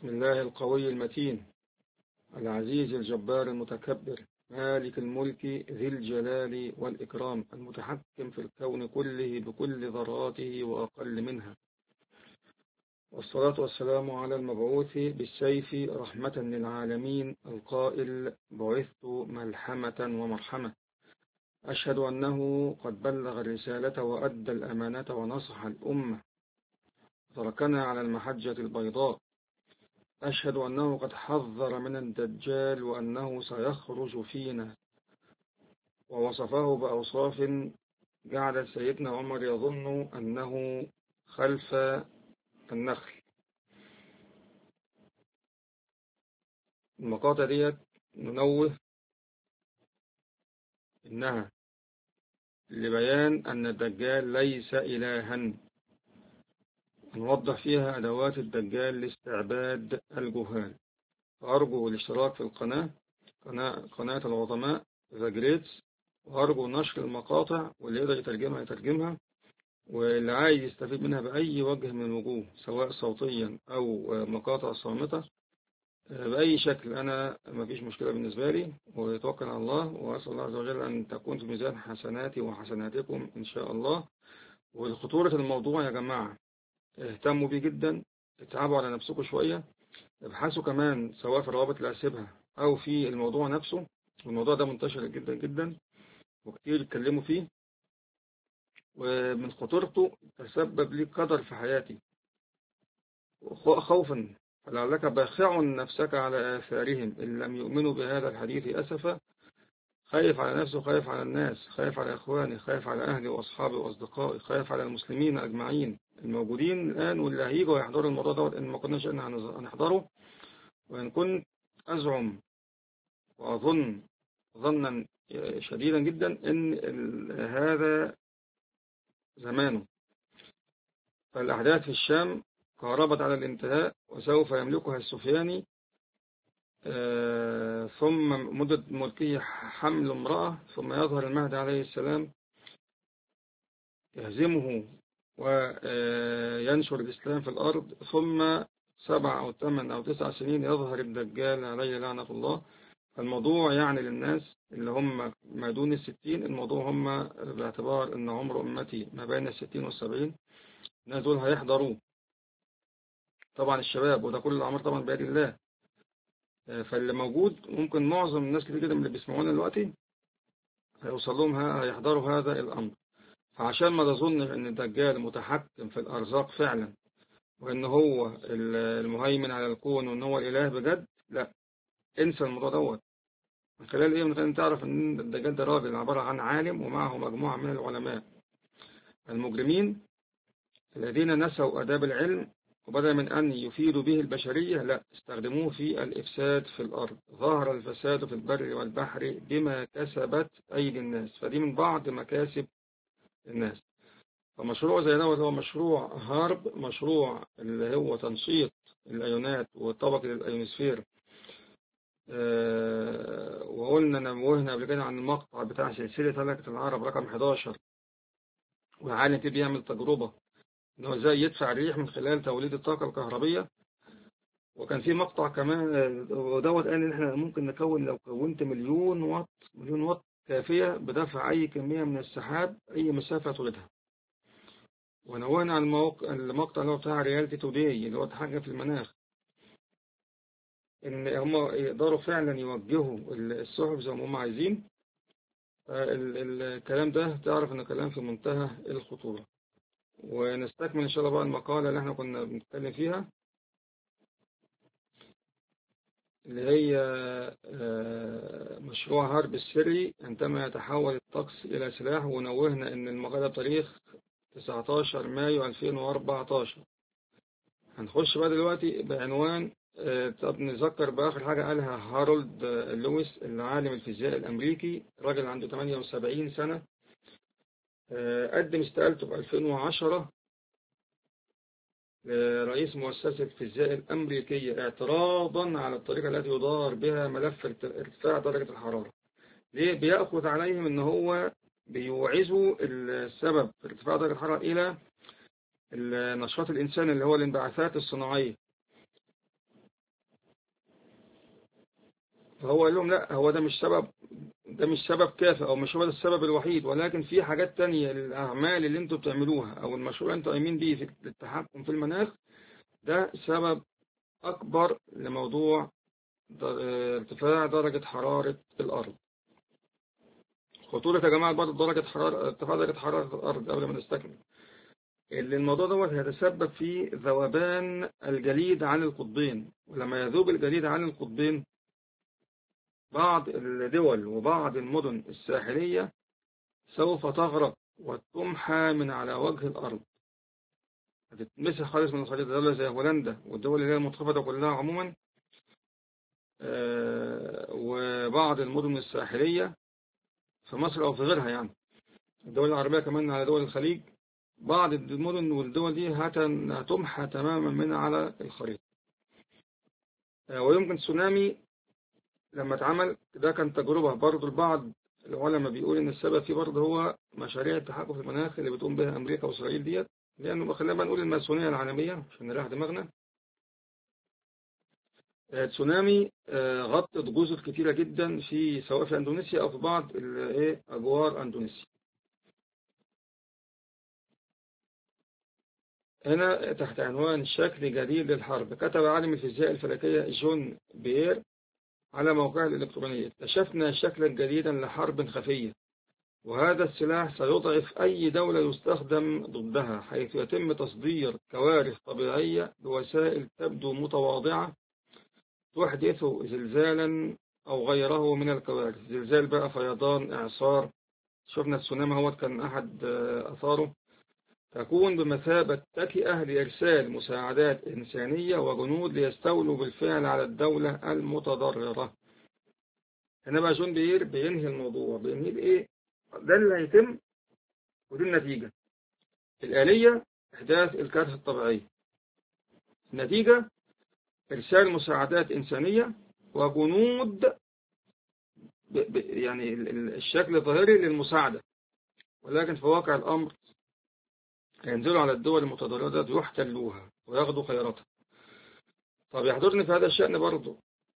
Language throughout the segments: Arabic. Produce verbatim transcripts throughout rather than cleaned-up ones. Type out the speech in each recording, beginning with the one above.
بسم الله القوي المتين العزيز الجبار المتكبر مالك الملك ذي الجلال والإكرام المتحكم في الكون كله بكل ذراته وأقل منها. والصلاة والسلام على المبعوث بالسيف رحمة للعالمين القائل بعثت ملحمة ومرحمة. أشهد أنه قد بلغ الرسالة وأدى الأمانة ونصح الأمة تركنا على المحجة البيضاء. أشهد أنه قد حذر من الدجال وأنه سيخرج فينا، ووصفه بأوصاف جعل سيدنا عمر يظن أنه خلف النخل. المقاطع ديت ننوه إنها لبيان أن الدجال ليس إلها، نوضح فيها أدوات الدجال لاستعباد الجهال. أرجو الاشتراك في القناة قناة, قناة العظماء ذا جريتس، وأرجو نشر المقاطع، واللي يقدر يترجمها يترجمها، واللي عايز يستفيد منها بأي وجه من الوجوه سواء صوتيا أو مقاطع صامتة بأي شكل، أنا مفيش مشكلة بالنسبة لي، ويتوكل على الله، وأسأل الله عز وجل أن تكون في ميزان حسناتي وحسناتكم إن شاء الله. والخطورة الموضوع يا جماعة اهتموا بيه جدا، اتعبوا على نفسكم شوية، ابحثوا كمان سواء في الروابط اللي هسيبها أو في الموضوع نفسه. الموضوع ده منتشر جدا جدا وكتير يتكلموا فيه، ومن خطورته تسبب لي قدر في حياتي خوفا، فلعلك باخع نفسك على آثارهم إن لم يؤمنوا بهذا الحديث أسفا. خايف على نفسه، خايف على الناس، خايف على إخواني، خايف على أهلي وأصحابي وأصدقائي، خايف على المسلمين أجمعين الموجودين الآن واللي هيجوا يحضروا الموضوع دوت إن ما كناش إن هنحضره. وإن كنت أزعم وأظن ظنا شديدا جدا إن هذا زمانه. فالأحداث في الشام قاربت على الانتهاء وسوف يملكها السفياني، آه ثم مدة ملكية حمل امرأة، ثم يظهر المهدي عليه السلام يهزمه وينشر الإسلام في الأرض، ثم سبع أو ثمان أو تسع سنين يظهر الدجال عليه لعنة الله. الموضوع يعني للناس اللي هم ما دون الستين، الموضوع هم باعتبار أن عمر أمتي ما بين الستين والسبعين، الناس دول هيحضروا طبعا الشباب، وده كل الأعمار طبعا بيد الله. فاللي موجود ممكن معظم الناس كتير جدا من اللي بيسمعونا دلوقتي هيوصل لهم هيحضروا هذا الأمر. فعشان ما تظن ان الدجال متحكم في الأرزاق فعلا، وان هو المهيمن على الكون، وان هو الإله بجد، لا، انسى الموضوع دوت. من خلال ايه؟ من خلال ان تعرف ان الدجال ده راجل عبارة عن عالم ومعه مجموعة من العلماء المجرمين الذين نسوا آداب العلم، وبدل من أن يفيدوا به البشرية لا، استخدموه في الإفساد في الأرض. ظهر الفساد في البر والبحر بما كسبت أيدي الناس، فدي من بعض مكاسب الناس. فمشروع زي دوت هو مشروع هارب، مشروع اللي هو تنشيط الأيونات وطبقة الأيونسفير. أه وقلنا نوهنا قبل كده عن المقطع بتاع سلسلة هلكة العرب رقم حداشر، وعالم فيه بيعمل تجربة إن هو إزاي يدفع الريح من خلال توليد الطاقة الكهربية. وكان في مقطع كمان ودوت قال إن إحنا ممكن نكون، لو كونت مليون واط مليون واط كافية بدفع أي كمية من السحاب أي مسافة تريدها. ونوهنا على الموقع المقطع اللي هو بتاع ريالتي توداي اللي هو حاجة في المناخ، إن هم يقدروا فعلا يوجهوا السحب زي ما هم عايزين. الكلام ده تعرف إنه كلام في منتهى الخطورة. ونستكمل إن شاء الله بقى المقالة اللي احنا كنا بنتكلم فيها، اللي هي مشروع هارب السري عندما يتحول الطقس إلى سلاح. ونوهنا إن المقالة بتاريخ تسعة عشر مايو ألفين وأربعة عشر. هنخش بقى دلوقتي بعنوان، طب نذكر بآخر حاجة قالها هارولد لويس العالم الفيزياء الأمريكي، راجل عنده ثمانية وسبعين سنة، قدم استقالته في ألفين وعشرة رئيس مؤسسة الفيزياء الأمريكية اعتراضا على الطريقة التي يدار بها ملف ارتفاع درجة الحرارة. ليه؟ بيأخذ عليهم ان هو بيوعزوا السبب في ارتفاع درجة الحرارة إلى النشاط الإنساني اللي هو الانبعاثات الصناعية. فهو قال لهم لا، هو ده مش سبب، ده مش سبب كافي أو مش هو ده السبب الوحيد، ولكن في حاجات تانية للأعمال اللي انتوا بتعملوها أو المشروع اللي انتوا قايمين بيه في التحكم في المناخ، ده سبب أكبر لموضوع ارتفاع درجة حرارة الأرض. خطورة يا جماعة برضه درجة حرارة، ارتفاع درجة حرارة الأرض قبل ما نستكمل، اللي الموضوع دوت هيتسبب في ذوبان الجليد عن القطبين. ولما يذوب الجليد عن القطبين، بعض الدول وبعض المدن الساحلية سوف تغرق وتمحى من على وجه الأرض، هتتمسح خالص من الخريطة. دولة زي هولندا والدول اللي هي المنخفضة كلها عموما، وبعض المدن الساحلية في مصر أو في غيرها، يعني الدول العربية كمان على دول الخليج، بعض المدن والدول دي هتمحى تماما من على الخريطة. ويمكن تسونامي لما اتعمل ده كان تجربة برضه، البعض العلماء بيقول ان السبب فيه برضه هو مشاريع التحكم في المناخ اللي بتقوم بها امريكا واسرائيل ديت، لانه خلينا نقول الماسونية العالمية عشان نريح دماغنا. تسونامي غطت جزر كتيرة جدا في سواء في اندونيسيا او في بعض الايه اجوار اندونيسيا. هنا تحت عنوان شكل جديد للحرب، كتب عالم الفيزياء الفلكية جون بيير على موقعه الإلكتروني: اكتشفنا شكلا جديدا لحرب خفية، وهذا السلاح سيضعف أي دولة يستخدم ضدها، حيث يتم تصدير كوارث طبيعية بوسائل تبدو متواضعة تحدث زلزالا أو غيره من الكوارث. زلزال بقى، فيضان، إعصار. شفنا التسونامي هو كان أحد أثاره. تكون بمثابة تكئة لإرسال مساعدات إنسانية وجنود ليستولوا بالفعل على الدولة المتضررة. هنا بقى جون بيير بينهي الموضوع، بينهي بإيه؟ ده اللي هيتم ودي النتيجة. الآلية إحداث الكارثة الطبيعية، النتيجة إرسال مساعدات إنسانية وجنود ب ب يعني الشكل الظاهري للمساعدة، ولكن في واقع الأمر ينزلوا على الدول المتضررة يحتلوها وياخدوا خيراتها. طب يحضرني في هذا الشأن برضو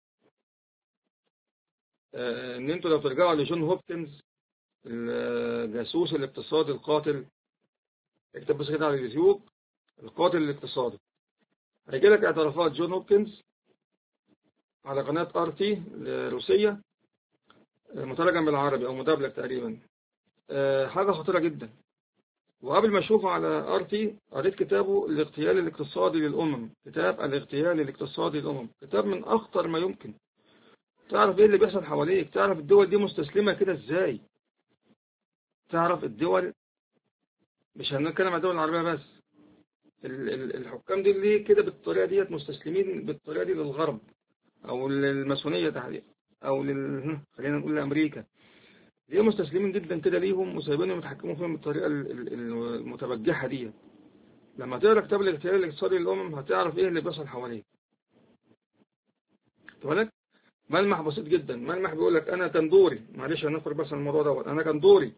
آه ان انتوا لو ترجعوا لجون هوبكنز الجاسوس الاقتصادي القاتل، اكتب بس كده على اليوتيوب القاتل الاقتصادي، هيجي لك اعترافات جون هوبكنز على قناة ار تي روسية، مترجم بالعربي او مدبلج تقريبا. آه حاجة خطيرة جدا. وقبل ما اشوفه على ار تي قريت كتابه الاغتيال الاقتصادي للامم، كتاب الاغتيال الاقتصادي للامم، كتاب من اخطر ما يمكن. تعرف ايه اللي بيحصل حواليك، تعرف الدول دي مستسلمة كده ازاي، تعرف الدول، مش هنتكلم عن الدول العربية بس، الحكام دي ليه كده بالطريقة ديت مستسلمين بالطريقة دي للغرب او للماسونية تحديدا او لل... خلينا نقول لامريكا، ليه مستسلمين جدا كده ليهم وسايبينهم يتحكموا فيهم بالطريقة المتبجحة دي. لما تقرا كتاب الاغتيال الاقتصادي للامم هتعرف ايه اللي بيحصل حواليك. بالك ملمح بسيط جدا، ملمح بيقول لك انا كان دوري، معلش هنخرج بس الموضوع دوت، انا كان دوري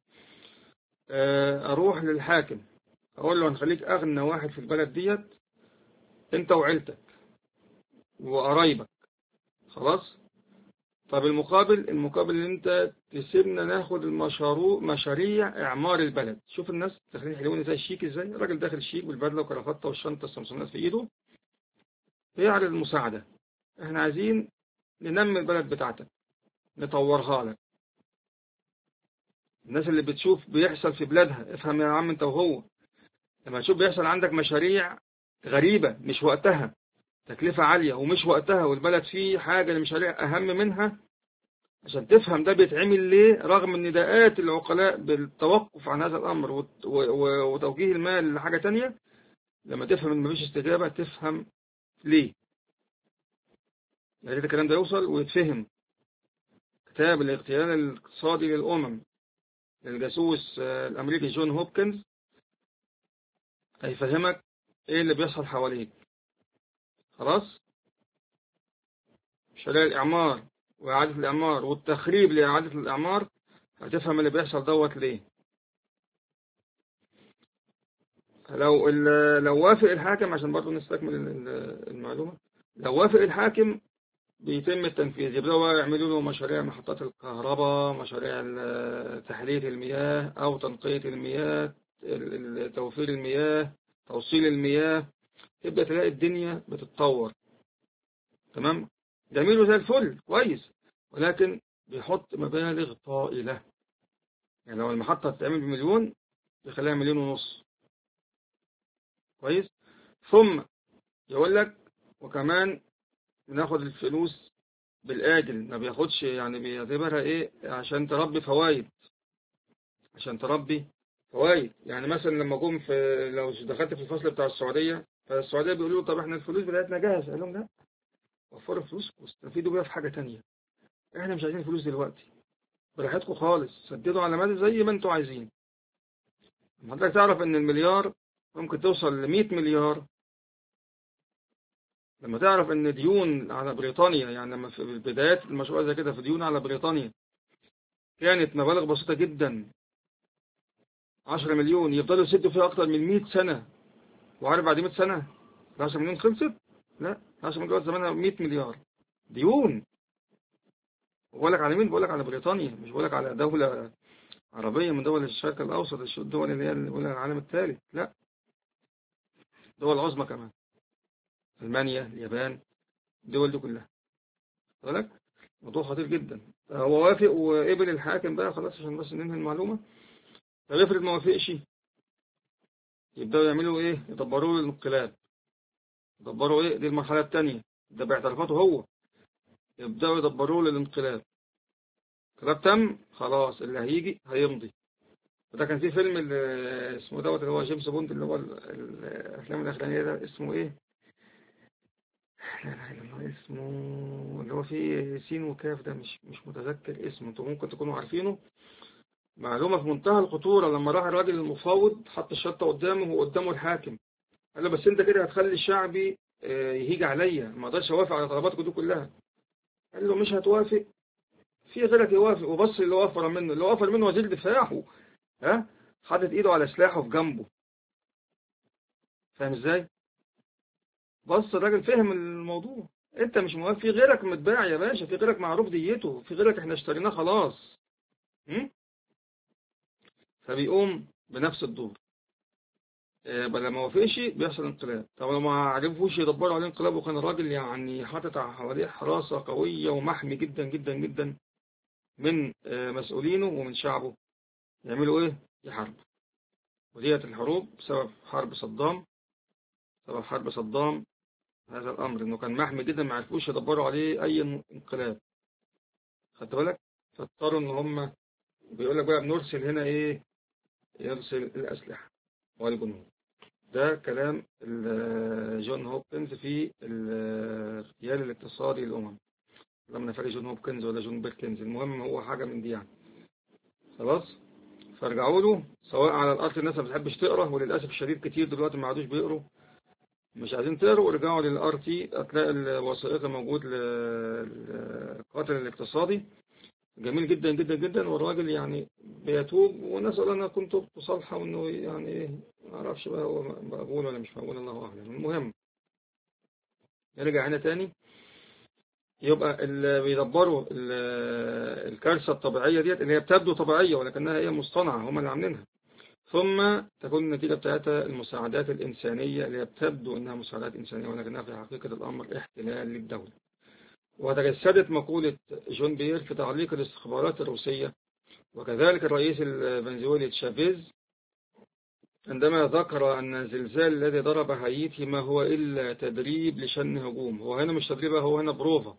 اروح للحاكم اقول له هنخليك اغنى واحد في البلد ديت انت وعيلتك وقرايبك، خلاص. طب المقابل، المقابل ان انت تسيبنا ناخد المشروع مشاريع اعمار البلد. شوف الناس داخلين حلوين ازاي، شيك ازاي، الراجل داخل شيك بالبدله وكرافته والشنطه السمسونات في ايده، بيعرض المساعده، احنا عايزين ننمي البلد بتاعتك، نطورها لك. الناس اللي بتشوف بيحصل في بلادها، افهم يا عم انت وهو، لما تشوف بيحصل عندك مشاريع غريبة مش وقتها، تكلفة عالية ومش وقتها، والبلد فيه حاجة لمشاريع أهم منها، عشان تفهم ده بيتعمل ليه رغم نداءات العقلاء بالتوقف عن هذا الأمر وتوجيه المال لحاجة تانية. لما تفهم ان مفيش استجابة تفهم ليه. يا ريت الكلام ده يوصل ويتفهم. كتاب الاغتيال الاقتصادي للأمم للجاسوس الأمريكي جون هوبكنز هيفهمك ايه اللي بيحصل حواليك. خلاص، مشاريع الإعمار وإعادة الإعمار والتخريب لإعادة الإعمار، هتفهم اللي بيحصل دوت ليه. لو لو وافق الحاكم، عشان برضو نستكمل المعلومة، لو وافق الحاكم بيتم التنفيذ، يبدأوا بقى يعملوا له مشاريع محطات الكهرباء، مشاريع ال- تحلية المياه أو تنقية المياه، ال- ال- توفير المياه، توصيل المياه. تبدأ تلاقي الدنيا بتتطور. تمام، جميل وزي الفل كويس، ولكن بيحط مبالغ طائلة. يعني لو المحطة هتتعمل بمليون يخليها مليون ونص. كويس. ثم يقول لك وكمان بناخد الفلوس بالآجل، ما بياخدش، يعني بيعتبرها ايه، عشان تربي فوائد، عشان تربي فوائد. يعني مثلا لما جم في، لو دخلت في الفصل بتاع السعودية، فالسعودية بيقولوا طب احنا الفلوس بتاعتنا جاهزة، قال لهم لا، وفروا فلوس واستفيدوا بيها في حاجة تانية، احنا مش عايزين فلوس دلوقتي، براحتكم خالص، سددوا على مدى زي ما انتوا عايزين. حضرتك تعرف ان المليار ممكن توصل ل مئة مليار. لما تعرف ان ديون على بريطانيا، يعني لما في بدايات المشروع زي كده، في ديون على بريطانيا كانت مبالغ بسيطة جدا، عشرة مليون، يفضلوا يسدوا فيها اكتر من مئة سنة. وعارف بعد مئة سنة ال عشرة مليون خلصت؟ لا، عشرة مليون زمانها مئة مليار ديون. بقول لك على مين؟ بقول لك على بريطانيا، مش بقول لك على دولة عربية من دول الشرق الأوسط، الدول اللي هي اللي بقول العالم الثالث، لا، دول عظمى كمان، ألمانيا، اليابان، الدول دي كلها. بالك موضوع خطير جدا. هو وافق وقبل الحاكم بقى خلاص، عشان بس ننهي المعلومة. طب افرض ما وافقش، يبدأوا يعملوا ايه؟ يدبروا له الانقلاب. يدبروا ايه؟ دي المرحلة الثانية، ده باعترافاته هو. يبدأوا يدبروا له الانقلاب. الانقلاب تم خلاص، اللي هيجي هيمضي. وده كان في فيلم اللي اسمه دوت، اللي هو جيمس بوند، اللي هو ال- الافلام الاخرانيه ده، اسمه ايه؟ لا لا لا الله، اسمه اللي هو فيه سين وكاف ده، مش مش متذكر اسمه، انتوا ممكن تكونوا عارفينه. معلومة في منتهى الخطورة، لما راح الراجل المفاوض حط الشطة قدامه وقدامه الحاكم، قال له بس انت كده هتخلي الشعبي آه، يهيج عليا، ما اقدرش اوافق على طلباتكم دي كلها. قال له مش هتوافق، في غيرك يوافق. وبص اللي وفر منه، اللي وفر منه وزير دفاعه، ها، حاطط ايده على سلاحه في جنبه. فاهم ازاي؟ بص الراجل فهم الموضوع. انت مش موافق، في غيرك متباع يا باشا، في غيرك معروف ديته، في غيرك احنا اشتريناه خلاص. م? فبيقوم بنفس الدور. آه، بل لما وافقش بيحصل انقلاب. طب لو ما عرفوش يدبروا عليه انقلاب، وكان الراجل يعني حاطط حواليه حراسة قوية ومحمي جدا جدا جدا من آه، مسؤولينه ومن شعبه، يعملوا ايه؟ يحاربوا. وديت الحروب بسبب حرب صدام، سبب حرب صدام هذا الامر، انه كان محمي جدا، ما عرفوش يدبروا عليه اي انقلاب. خدت بالك؟ فاضطروا ان هم، بيقول لك بقى بنرسل هنا ايه؟ يرسل الاسلحة والجنود. ده كلام ال- جون هوبكنز في الاغتيال الاقتصادي للأمم. لما نفرق جون هوبكنز ولا جون بيركنز، المهم هو حاجة من دي يعني. خلاص، فارجعوا له. سواء على الارض، الناس ما بتحبش تقرا، وللاسف الشديد كتير دلوقتي ما عادوش بيقروا، مش عايزين تقروا. ورجعوا للار تي، هتلاقي الوثائقي موجود للقاتل الاقتصادي، جميل جدا جدا جدا. والراجل يعني بيتوب، ونسأل أن يكون توبته صالحة، وإنه يعني إيه، ما أعرفش بقى هو مقبول ولا مش مقبول، الله أعلم. المهم نرجع هنا تاني. يبقى اللي بيدبروا ال- الكارثة الطبيعية ديت، اللي هي بتبدو طبيعية ولكنها هي مصطنعة، هم اللي عاملينها. ثم تكون النتيجة بتاعتها المساعدات الإنسانية، اللي هي بتبدو إنها مساعدات إنسانية ولكنها في حقيقة الأمر احتلال للدولة. وتجسدت مقولة جون بير في تعليق الاستخبارات الروسية، وكذلك الرئيس الفنزويلي تشافيز، عندما ذكر أن الزلزال الذي ضرب هايتي ما هو إلا تدريب لشن هجوم. هو هنا مش تدريب، هو هنا بروفا،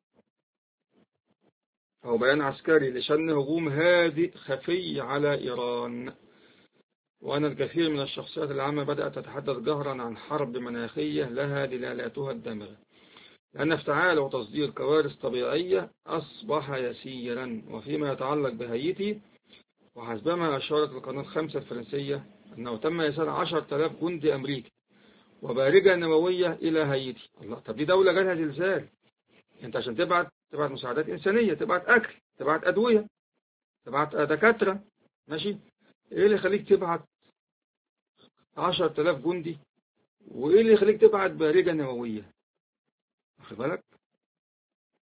أو بيان عسكري لشن هجوم هادئ خفي على إيران. وأن الكثير من الشخصيات العامة بدأت تتحدث جهرا عن حرب مناخية لها دلالاتها الدامغة، لأن افتعال وتصدير كوارث طبيعية أصبح يسيرا. وفيما يتعلق بهايتي، وحسبما أشارت القناة الخمسة الفرنسية أنه تم إرسال عشرة آلاف جندي أمريكي وبارجة نووية إلى هايتي. الله، طب دي دولة جالها زلزال، أنت عشان تبعت تبعت مساعدات إنسانية، تبعت أكل، تبعت أدوية، تبعت دكاترة، ماشي. إيه اللي يخليك تبعت عشرة آلاف جندي؟ وإيه اللي يخليك تبعت بارجة نووية؟ واخد بالك؟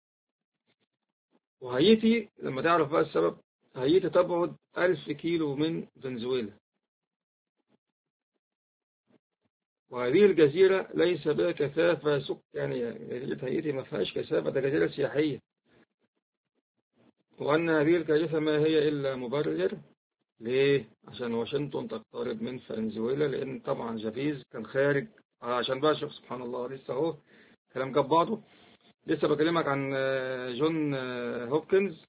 وهايتي لما تعرف بقى السبب، هايتي تبعد ألف كيلو من فنزويلا، وهذه الجزيرة ليس بها كثافة سكانية. جزيرة هايتي ما فيهاش كثافة، ده جزيرة سياحية. وأن هذه الكارثة ما هي إلا مبرر. ليه؟ عشان واشنطن تقترب من فنزويلا، لأن طبعا جافيز كان خارج. عشان بقى شوف سبحان الله، لسه أهو كلام جاب بعضه. لسه بكلمك عن آه، جون آه، هوبكنز.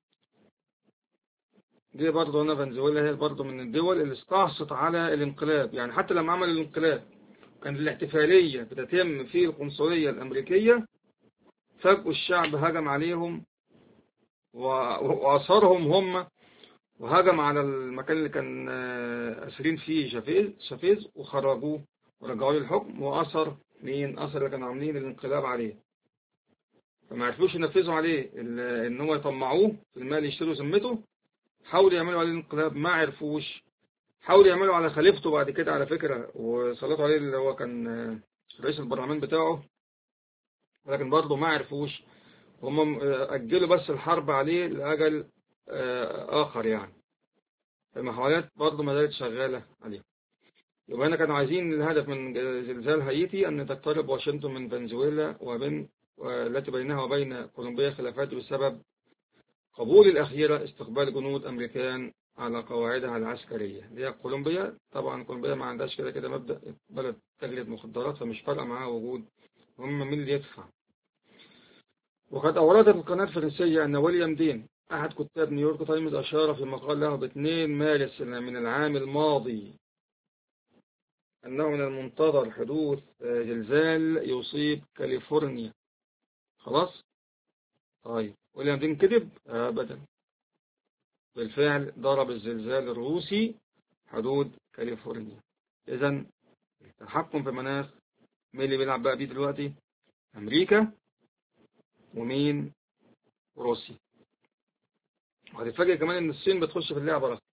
دي برضه هنا فنزويلا هي برضه من الدول اللي استعصت على الانقلاب. يعني حتى لما عمل الانقلاب كان الاحتفالية بتتم في القنصلية الأمريكية، فجأة الشعب هجم عليهم و- وأصرهم هم، وهجم على المكان اللي كان آه، أسرين فيه شافيز شافيز وخرجوه ورجعوا له الحكم، وأثر مين؟ أثر اللي كانوا عاملين الانقلاب عليه. فما عرفوش ينفذوا عليه ال- إن هو يطمعوه في المال يشتروا ذمته. حاولوا يعملوا عليه الانقلاب، ما عرفوش. حاولوا يعملوا على خليفته بعد كده على فكرة، وسلطوا عليه اللي هو كان آه، رئيس البرلمان بتاعه، لكن برضه ما عرفوش. هم أجلوا بس الحرب عليه لأجل آه، آخر يعني. المحاولات برضه ما زالت شغالة عليه. يبقى هنا كانوا عايزين الهدف من زلزال هايتي أن تقترب واشنطن من فنزويلا، وبين والتي بينها وبين كولومبيا خلافات بسبب قبول الأخيرة استقبال جنود أمريكان على قواعدها العسكرية. اللي هي كولومبيا. طبعا كولومبيا ما عندهاش كده كده مبدأ بلد تجلب مخدرات، فمش فارقة معاها وجود، هم مين اللي يدفع. وقد أوردت القناة الفرنسية أن ويليام دين أحد كتاب نيويورك تايمز أشار في مقال له ب اثنين مارس من العام الماضي أنه من المنتظر حدوث زلزال يصيب كاليفورنيا. خلاص. طيب ويليام دين كذب؟ أبدا. بالفعل ضرب الزلزال الروسي حدود كاليفورنيا. إذا التحكم في المناخ مين اللي بيلعب بقى بيه دلوقتي؟ أمريكا ومين؟ روسيا. وهتتفاجئ كمان إن الصين بتخش في اللعبة رخ.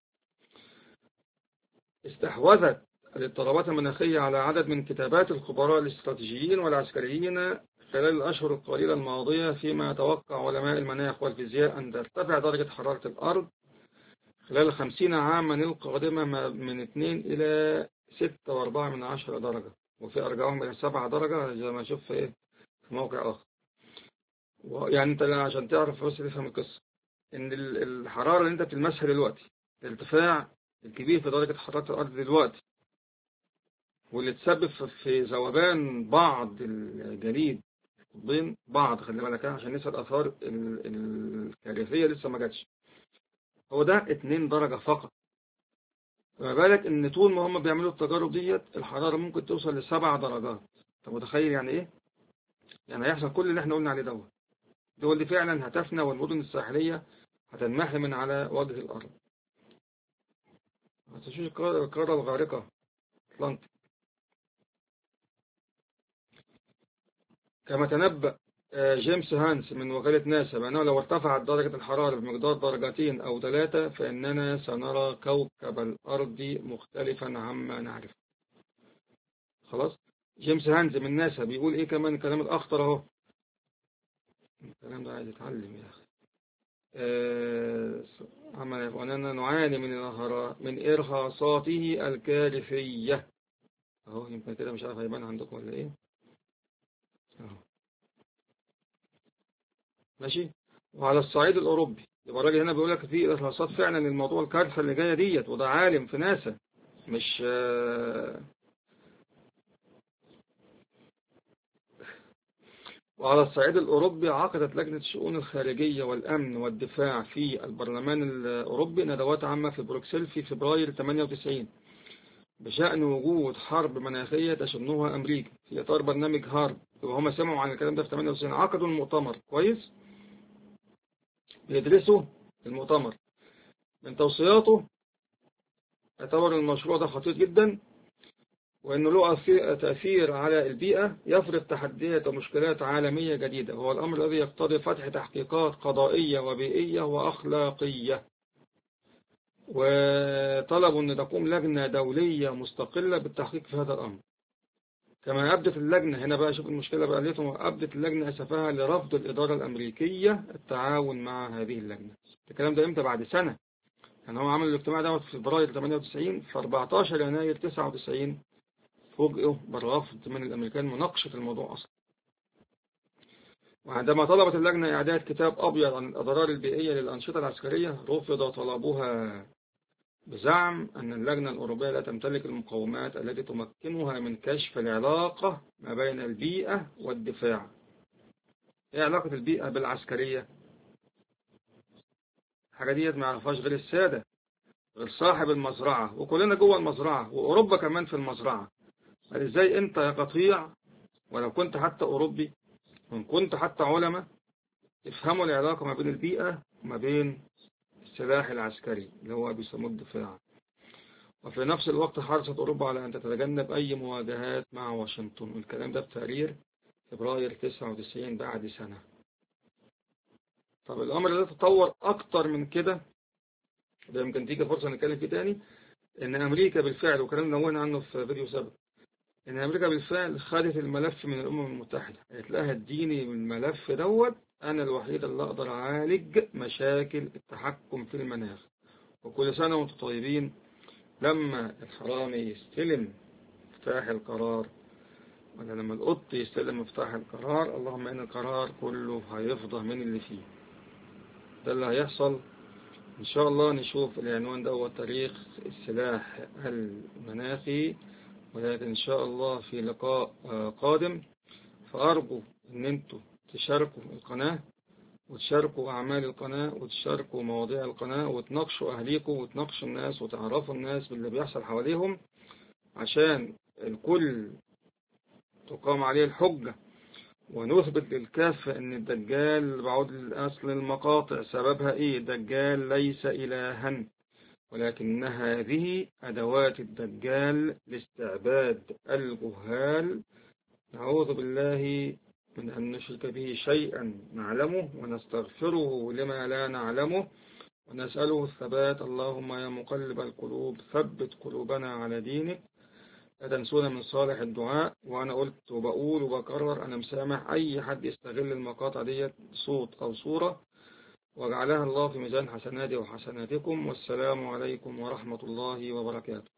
استحوذت الاضطرابات المناخية على عدد من كتابات الخبراء الاستراتيجيين والعسكريين خلال الأشهر القليلة الماضية، فيما يتوقع علماء المناخ والفيزياء أن ترتفع درجة حرارة الأرض خلال خمسين عاما القادمة من اثنين إلى ستة وأربعة من عشرة درجة، وفي أرجعهم إلى سبعة درجة زي ما أشوف في في موقع آخر. يعني أنت عشان تعرف بس تفهم القصة، إن الحرارة اللي أنت بتلمسها دلوقتي، الارتفاع الكبير في درجة حرارة الأرض دلوقتي، واللي تسبب في ذوبان بعض الجليد بين بعض، خلي بالك عشان لسه الآثار الكارثية لسه ما جاتش، هو ده اتنين درجة فقط. فما بالك ان طول ما هم بيعملوا التجارب ديت الحرارة ممكن توصل لسبع درجات. انت متخيل يعني ايه؟ يعني هيحصل كل اللي احنا قلنا عليه دوت. الدول دي فعلا هتفنى، والمدن الساحلية هتنمحي من على وجه الارض. هتشوف القارة القارة الغارقة أطلنطي. كما تنبأ جيمس هانس من وكالة ناسا بأنه لو ارتفعت درجة الحرارة بمقدار درجتين أو ثلاثة فإننا سنرى كوكب الأرض مختلفا عما نعرف. خلاص. جيمس هانز من ناسا بيقول إيه كمان الكلام الأخطر أهو. الكلام ده عايز يتعلم يا أخي. آه عمل وأننا نعاني من من إرهاصاته الكارثية. أهو يمكن كده مش عارف هيبان عندكم ولا إيه. أهو. ماشي. وعلى الصعيد الأوروبي يبقى الراجل هنا بيقول لك في إرهاصات فعلا للموضوع الكارثة اللي جاية ديت، وده عالم في ناسا مش آه وعلى الصعيد الأوروبي عقدت لجنة الشؤون الخارجية والأمن والدفاع في البرلمان الأوروبي ندوات عامة في بروكسل في فبراير ثمانية وتسعين بشأن وجود حرب مناخية تشنها أمريكا في إطار برنامج هارب. وهم سمعوا عن الكلام ده في ثمانية وتسعين، عقدوا المؤتمر كويس بيدرسوا المؤتمر. من توصياته اعتبر المشروع ده خطير جدا، وأنه له تأثير على البيئة يفرض تحديات ومشكلات عالمية جديدة، وهو الأمر الذي يقتضي فتح تحقيقات قضائية وبيئية وأخلاقية. وطلبوا أن تقوم لجنة دولية مستقلة بالتحقيق في هذا الأمر. كما أبدت اللجنة، هنا بقى شوف المشكلة بقى ليتهم، أبدت اللجنة أسفها لرفض الإدارة الأمريكية التعاون مع هذه اللجنة. الكلام ده إمتى؟ بعد سنة. يعني هو عمل الاجتماع ده في فبراير ثمانية وتسعين، في أربعتاشر يناير تسعة وتسعين فوجئوا بالرفض من الأمريكان مناقشة الموضوع أصلا. وعندما طلبت اللجنة إعداد كتاب أبيض عن الأضرار البيئية للأنشطة العسكرية، رفض طلبها بزعم أن اللجنة الأوروبية لا تمتلك المقومات التي تمكنها من كشف العلاقة ما بين البيئة والدفاع. إيه علاقة البيئة بالعسكرية؟ الحاجة ديت ما يعرفهاش غير السادة، غير صاحب المزرعة، وكلنا جوه المزرعة، وأوروبا كمان في المزرعة. قال إزاي أنت يا قطيع، ولو كنت حتى أوروبي وإن كنت حتى علماء، افهموا العلاقة ما بين البيئة وما بين السلاح العسكري اللي هو بيسموه الدفاع. وفي نفس الوقت حرصت أوروبا على أن تتجنب أي مواجهات مع واشنطن، والكلام ده بتقرير فبراير تسعة وتسعين بعد سنة. طب الأمر ده تطور أكتر من كده، ده يمكن تيجي فرصة نتكلم فيه تاني، إن أمريكا بالفعل، وكلام نوهنا عنه في فيديو سابق، إن أمريكا بالفعل خدت الملف من الأمم المتحدة، قالت لها اديني الملف دوت، أنا الوحيد اللي أقدر أعالج مشاكل التحكم في المناخ. وكل سنة وانتم طيبين، لما الحرامي يستلم مفتاح القرار، ولا لما القط يستلم مفتاح القرار، اللهم إن القرار كله هيفضى من اللي فيه. ده اللي هيحصل إن شاء الله. نشوف العنوان ده هو تاريخ السلاح المناخي، ولكن إن شاء الله في لقاء قادم. فأرجو إن أنتوا تشاركوا القناة، وتشاركوا أعمال القناة، وتشاركوا مواضيع القناة، وتناقشوا أهليكم، وتناقشوا الناس، وتعرفوا الناس باللي بيحصل حواليهم، عشان الكل تقام عليه الحجة، ونثبت للكافة ان الدجال، بعود لأصل المقاطع سببها ايه، الدجال ليس إلها، ولكن هذه أدوات الدجال لاستعباد الجهال. نعوذ بالله من أن نشرك به شيئا نعلمه، ونستغفره لما لا نعلمه، ونسأله الثبات. اللهم يا مقلب القلوب ثبت قلوبنا على دينك. لا تنسونا من صالح الدعاء. وأنا قلت وبقول وبكرر، أنا مسامح أي حد يستغل المقاطع ديت صوت أو صورة، وجعلها الله في ميزان حسناتي وحسناتكم. والسلام عليكم ورحمة الله وبركاته.